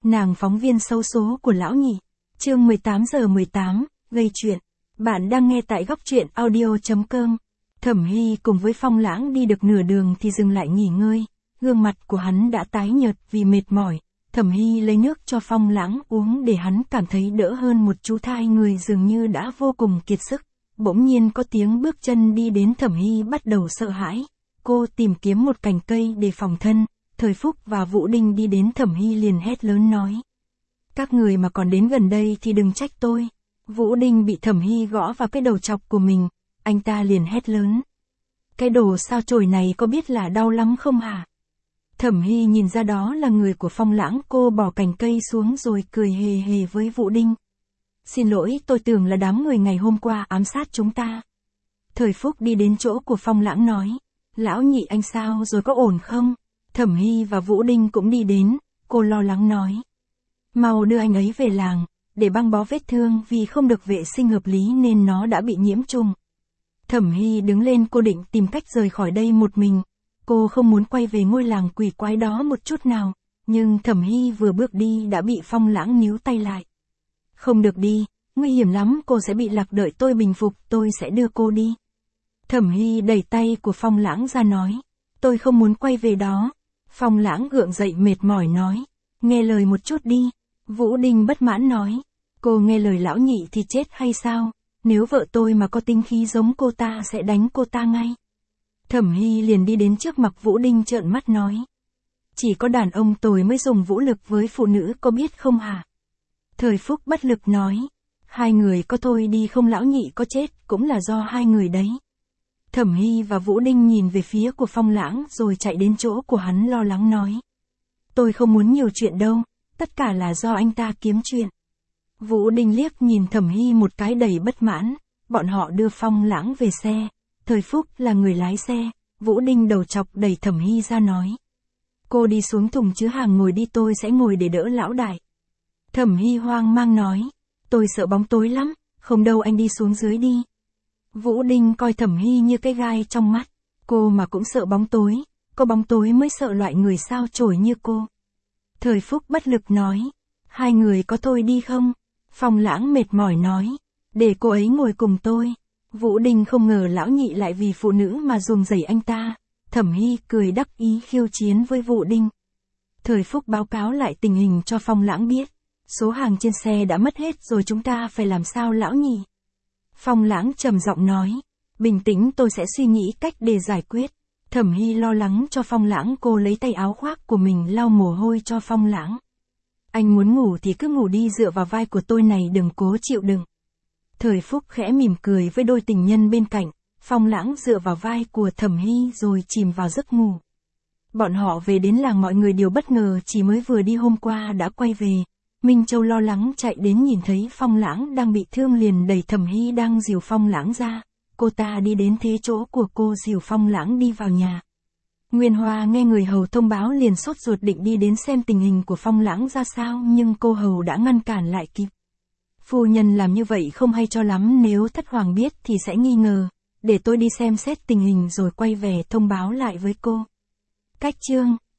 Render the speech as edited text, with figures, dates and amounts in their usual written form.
Nàng phóng viên xấu số của lão nhị. Chương 18 giờ 18, gây chuyện. Bạn đang nghe tại góc truyện audio.com. Thẩm Hy cùng với Phong Lãng đi được nửa đường thì dừng lại nghỉ ngơi. Gương mặt của hắn đã tái nhợt vì mệt mỏi. Thẩm Hy lấy nước cho Phong Lãng uống để hắn cảm thấy đỡ hơn một chút. Hai người dường như đã vô cùng kiệt sức. Bỗng nhiên có tiếng bước chân đi đến. Thẩm Hy bắt đầu sợ hãi. Cô tìm kiếm một cành cây để phòng thân. Thời Phúc và Vũ Đinh đi đến. Thẩm Hy liền hét lớn nói: các người mà còn đến gần đây thì đừng trách tôi. Vũ Đinh bị Thẩm Hy gõ vào cái đầu chọc của mình. Anh ta liền hét lớn: cái đồ sao chổi này có biết là đau lắm không hả? Thẩm Hy nhìn ra đó là người của Phong Lãng. Cô bỏ cành cây xuống rồi cười hề hề với Vũ Đinh: xin lỗi, tôi tưởng là đám người ngày hôm qua ám sát chúng ta. Thời Phúc đi đến chỗ của Phong Lãng nói: lão nhị anh sao rồi, có ổn không? Thẩm Hy và Vũ Đinh cũng đi đến. Cô lo lắng nói: mau đưa anh ấy về làng, để băng bó vết thương, vì không được vệ sinh hợp lý nên nó đã bị nhiễm trùng. Thẩm Hy đứng lên, cô định tìm cách rời khỏi đây một mình. Cô không muốn quay về ngôi làng quỷ quái đó một chút nào. Nhưng Thẩm Hy vừa bước đi đã bị Phong Lãng níu tay lại. Không được đi, nguy hiểm lắm, cô sẽ bị lạc, đợi tôi bình phục, tôi sẽ đưa cô đi. Thẩm Hy đẩy tay của Phong Lãng ra nói: tôi không muốn quay về đó. Phong Lãng gượng dậy mệt mỏi nói: nghe lời một chút đi. Vũ Đinh bất mãn nói: cô nghe lời lão nhị thì chết hay sao? Nếu vợ tôi mà có tính khí giống cô ta sẽ đánh cô ta ngay. Thẩm Hy liền đi đến trước mặt Vũ Đinh trợn mắt nói: chỉ có đàn ông tồi mới dùng vũ lực với phụ nữ, có biết không hả? Thời Phúc bất lực nói: hai người có thôi đi không, lão nhị có chết cũng là do hai người đấy. Thẩm Hy và Vũ Đinh nhìn về phía của Phong Lãng rồi chạy đến chỗ của hắn lo lắng nói: tôi không muốn nhiều chuyện đâu, tất cả là do anh ta kiếm chuyện. Vũ Đinh liếc nhìn Thẩm Hy một cái đầy bất mãn. Bọn họ đưa Phong Lãng về xe. Thời Phúc là người lái xe. Vũ Đinh đầu chọc đẩy Thẩm Hy ra nói: cô đi xuống thùng chứa hàng ngồi đi, tôi sẽ ngồi để đỡ lão đại. Thẩm Hy hoang mang nói: tôi sợ bóng tối lắm. Không đâu, anh đi xuống dưới đi. Vũ Đinh coi Thẩm Hy như cái gai trong mắt. Cô mà cũng sợ bóng tối, có bóng tối mới sợ loại người sao chổi như cô. Thời Phúc bất lực nói: hai người có thôi đi không? Phong Lãng mệt mỏi nói: để cô ấy ngồi cùng tôi. Vũ Đinh không ngờ lão nhị lại vì phụ nữ mà ruồng rẩy anh ta. Thẩm Hy cười đắc ý khiêu chiến với Vũ Đinh. Thời Phúc báo cáo lại tình hình cho Phong Lãng biết. Số hàng trên xe đã mất hết rồi, chúng ta phải làm sao lão nhị? Phong Lãng trầm giọng nói: bình tĩnh, tôi sẽ suy nghĩ cách để giải quyết. Thẩm Hy lo lắng cho Phong Lãng, cô lấy tay áo khoác của mình lau mồ hôi cho Phong Lãng. anh muốn ngủ thì cứ ngủ đi, dựa vào vai của tôi này, đừng cố chịu đựng. Thời Phúc khẽ mỉm cười với đôi tình nhân bên cạnh. Phong Lãng dựa vào vai của Thẩm Hy rồi chìm vào giấc ngủ. Bọn họ về đến làng, mọi người đều bất ngờ, chỉ mới vừa đi hôm qua đã quay về. Minh Châu lo lắng chạy đến, nhìn thấy Phong Lãng đang bị thương liền đẩy Thẩm Hy đang dìu Phong Lãng ra. Cô ta đi đến thế chỗ của cô dìu Phong Lãng đi vào nhà. Nguyên Hoa nghe người hầu thông báo liền sốt ruột định đi đến xem tình hình của Phong Lãng ra sao, nhưng cô hầu đã ngăn cản lại kịp. Phu nhân làm như vậy không hay cho lắm, nếu thất hoàng biết thì sẽ nghi ngờ. Để tôi đi xem xét tình hình rồi quay về thông báo lại với cô. Cách chương